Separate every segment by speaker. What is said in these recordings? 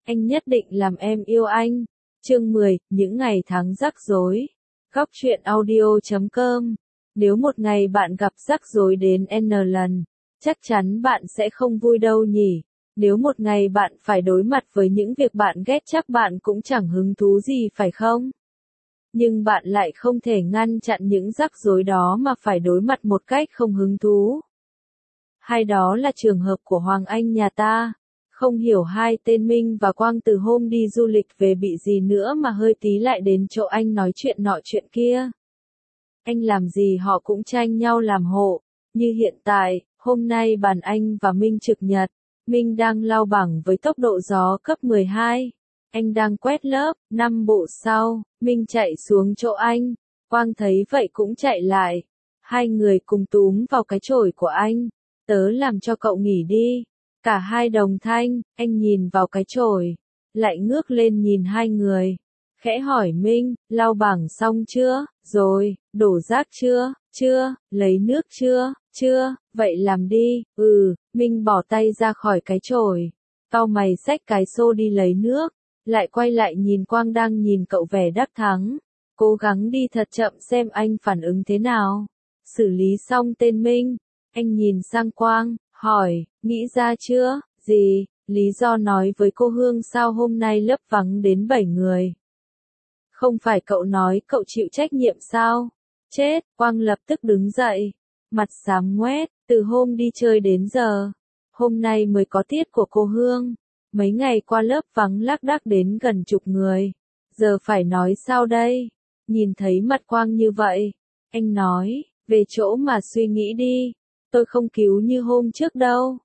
Speaker 1: anh nhất định làm em yêu anh. Chương 10, những ngày tháng rắc rối. Góc truyện audio.com. Nếu một ngày bạn gặp rắc rối đến N lần, chắc chắn bạn sẽ không vui đâu nhỉ. Nếu một ngày bạn phải đối mặt với những việc bạn ghét chắc bạn cũng chẳng hứng thú gì phải không? Nhưng bạn lại không thể ngăn chặn những rắc rối đó mà phải đối mặt một cách không hứng thú. Hay đó là trường hợp của Hoàng Anh nhà ta. Không hiểu hai tên Minh và Quang từ hôm đi du lịch về bị gì nữa mà hơi tí lại đến chỗ anh nói chuyện nọ chuyện kia. Anh làm gì họ cũng tranh nhau làm hộ. Như hiện tại, hôm nay bàn anh và Minh trực nhật. Minh đang lao bảng với tốc độ gió cấp 12. Anh đang quét lớp, 5 bộ sau, Minh chạy xuống chỗ anh. Quang thấy vậy cũng chạy lại. Hai người cùng túm vào cái chổi của anh. Tớ làm cho cậu nghỉ đi. Cả hai đồng thanh, anh nhìn vào cái chổi. Lại ngước lên nhìn hai người. Khẽ hỏi Minh, lau bảng xong chưa? Rồi, đổ rác chưa? Chưa, lấy nước chưa? Chưa, vậy làm đi. Minh bỏ tay ra khỏi cái chổi. Cau mày xách cái xô đi lấy nước. Lại quay lại nhìn Quang đang nhìn cậu vẻ đắc thắng. Cố gắng đi thật chậm xem anh phản ứng thế nào. Xử lý xong tên Minh. Anh nhìn sang Quang, hỏi, nghĩ ra chưa? Gì? Lý do nói với cô Hương sao hôm nay lớp vắng đến 7 người. Không phải cậu nói cậu chịu trách nhiệm sao? Chết, Quang lập tức đứng dậy. Mặt xám ngoét, từ hôm đi chơi đến giờ. Hôm nay mới có tiết của cô Hương. Mấy ngày qua lớp vắng lác đác đến gần chục người. Giờ phải nói sao đây? Nhìn thấy mặt Quang như vậy. Anh nói, về chỗ mà suy nghĩ đi. Tôi không cứu như hôm trước đâu.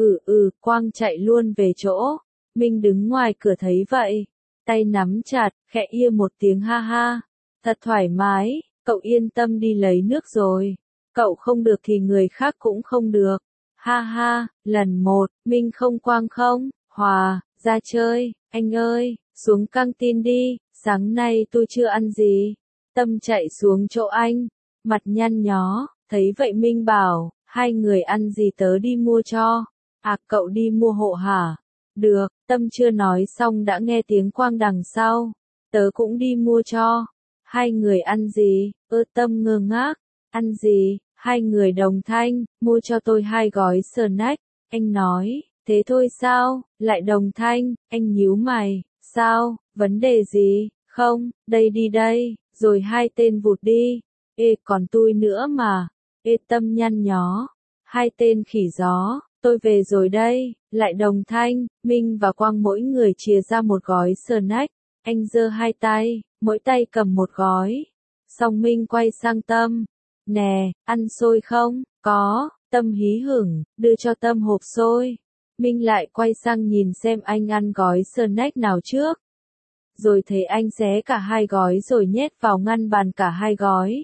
Speaker 1: Quang chạy luôn về chỗ. Minh đứng ngoài cửa thấy vậy. Tay nắm chặt, khẽ ia một tiếng ha ha. Thật thoải mái, cậu yên tâm đi lấy nước rồi. Cậu không được thì người khác cũng không được. Ha ha, lần một, Minh không Quang không, Hòa, ra chơi, anh ơi, xuống căng tin đi, sáng nay tôi chưa ăn gì. Tâm chạy xuống chỗ anh, mặt nhăn nhó, thấy vậy Minh bảo, hai người ăn gì tớ đi mua cho. À cậu đi mua hộ hả? Được, Tâm chưa nói xong đã nghe tiếng Quang đằng sau. Tớ cũng đi mua cho. Hai người ăn gì? Tâm ngơ ngác. Ăn gì? Hai người đồng thanh, mua cho tôi 2 gói snack. Anh nói, thế thôi sao? Lại đồng thanh, anh nhíu mày. Sao? Vấn đề gì? Không, đây đi đây. Rồi hai tên vụt đi. Còn tôi nữa mà. Tâm nhăn nhó. Hai tên khỉ gió. Tôi về rồi đây, lại đồng thanh, Minh và Quang mỗi người chia ra một gói snack. Anh giơ hai tay, mỗi tay cầm một gói. Xong Minh quay sang Tâm. Nè, ăn xôi không? Có, Tâm hí hửng, đưa cho Tâm hộp xôi. Minh lại quay sang nhìn xem anh ăn gói snack nào trước. Rồi thấy anh xé cả 2 gói rồi nhét vào ngăn bàn cả 2 gói.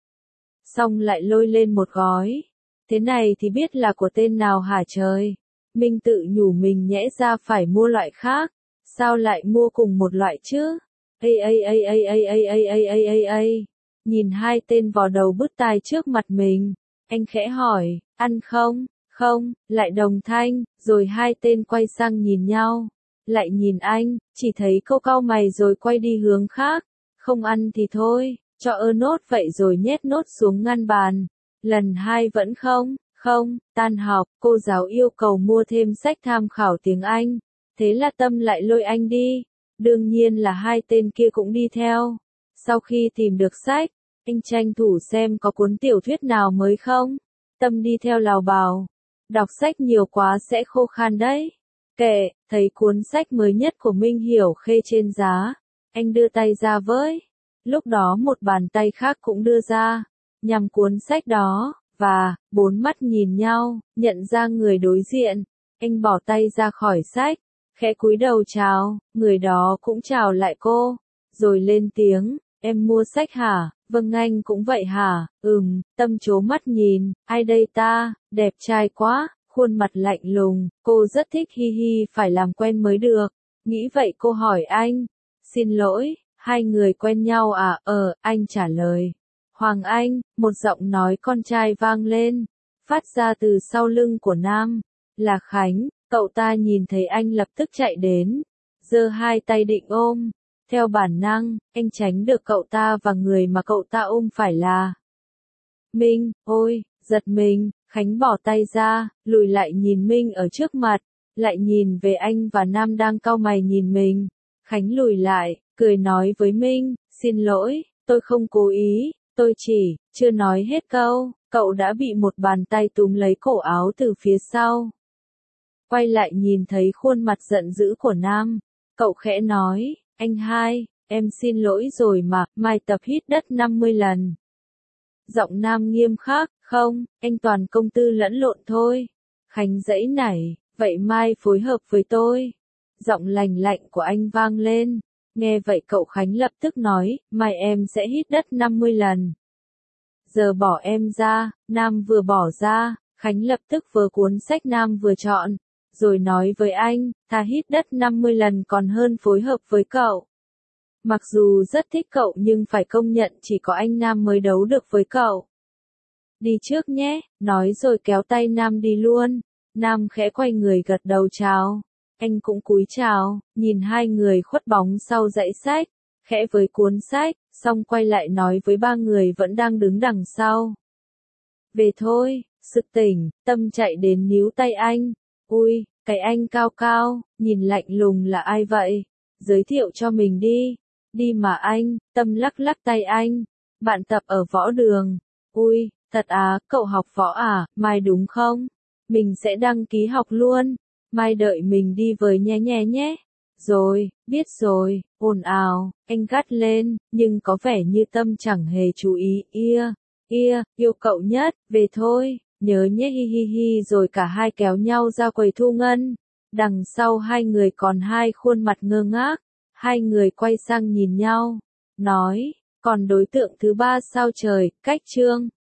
Speaker 1: Xong lại lôi lên một gói. Thế này thì biết là của tên nào hả trời? Minh tự nhủ mình nhẽ ra phải mua loại khác. Sao lại mua cùng một loại chứ? Nhìn hai tên vò đầu bứt tai trước mặt mình. Anh khẽ hỏi, ăn không? Không, lại đồng thanh, rồi hai tên quay sang nhìn nhau. Lại nhìn anh, chỉ thấy cô cau mày rồi quay đi hướng khác. Không ăn thì thôi, cho nốt vậy rồi nhét nốt xuống ngăn bàn. Lần 2 vẫn không, tan học, cô giáo yêu cầu mua thêm sách tham khảo tiếng Anh. Thế là Tâm lại lôi anh đi. Đương nhiên là hai tên kia cũng đi theo. Sau khi tìm được sách, anh tranh thủ xem có cuốn tiểu thuyết nào mới không. Tâm đi theo lào bào. Đọc sách nhiều quá sẽ khô khan đấy. Kệ, thấy cuốn sách mới nhất của Minh Hiểu Khê trên giá. Anh đưa tay ra với. Lúc đó một bàn tay khác cũng đưa ra. Nhằm cuốn sách đó. Và, 4 mắt nhìn nhau, nhận ra người đối diện. Anh bỏ tay ra khỏi sách, khẽ cúi đầu chào, người đó cũng chào lại cô. Rồi lên tiếng, em mua sách hả? Vâng anh cũng vậy hả? Tâm trố mắt nhìn, ai đây ta? Đẹp trai quá, khuôn mặt lạnh lùng, cô rất thích hi hi phải làm quen mới được. Nghĩ vậy cô hỏi anh, xin lỗi, hai người quen nhau à? Anh trả lời. Hoàng Anh, một giọng nói con trai vang lên, phát ra từ sau lưng của Nam, là Khánh. Cậu ta nhìn thấy anh lập tức chạy đến, giơ hai tay định ôm. Theo bản năng, anh tránh được cậu ta và người mà cậu ta ôm phải là Minh. Ôi, giật mình, Khánh bỏ tay ra, lùi lại nhìn Minh ở trước mặt, lại nhìn về anh và Nam đang cau mày nhìn mình. Khánh lùi lại, cười nói với Minh, xin lỗi, tôi không cố ý, tôi chỉ, chưa nói hết câu, cậu đã bị một bàn tay túm lấy cổ áo từ phía sau. Quay lại nhìn thấy khuôn mặt giận dữ của Nam, cậu khẽ nói, anh hai, em xin lỗi rồi mà, mai tập hít đất 50 lần. Giọng Nam nghiêm khắc, không, anh toàn công tư lẫn lộn thôi. Khánh giãy nảy, vậy mai phối hợp với tôi. Giọng lành lạnh của anh vang lên. Nghe vậy cậu Khánh lập tức nói, mai em sẽ hít đất 50 lần. Giờ bỏ em ra. Nam vừa bỏ ra, Khánh lập tức vơ cuốn sách Nam vừa chọn, rồi nói với anh, thà hít đất 50 lần còn hơn phối hợp với cậu. Mặc dù rất thích cậu nhưng phải công nhận chỉ có anh Nam mới đấu được với cậu. Đi trước nhé, nói rồi kéo tay Nam đi luôn. Nam khẽ quay người gật đầu chào. Anh cũng cúi chào, nhìn hai người khuất bóng sau dãy sách, khẽ với cuốn sách, xong quay lại nói với ba người vẫn đang đứng đằng sau. Về thôi, sực tỉnh, Tâm chạy đến níu tay anh. Ui, cái anh cao cao, nhìn lạnh lùng là ai vậy? Giới thiệu cho mình đi. Đi mà anh, Tâm lắc lắc tay anh. Bạn tập ở võ đường. Ui, thật à, cậu học võ à, mai đúng không? Mình sẽ đăng ký học luôn. Mai đợi mình đi với nhé. Rồi, biết rồi, ồn ào, anh gắt lên, nhưng có vẻ như Tâm chẳng hề chú ý. Yêu cậu nhất, về thôi, nhớ nhé hi hi hi rồi cả hai kéo nhau ra quầy thu ngân. Đằng sau hai người còn hai khuôn mặt ngơ ngác. Hai người quay sang nhìn nhau, nói, còn đối tượng thứ ba sao trời, cách chương.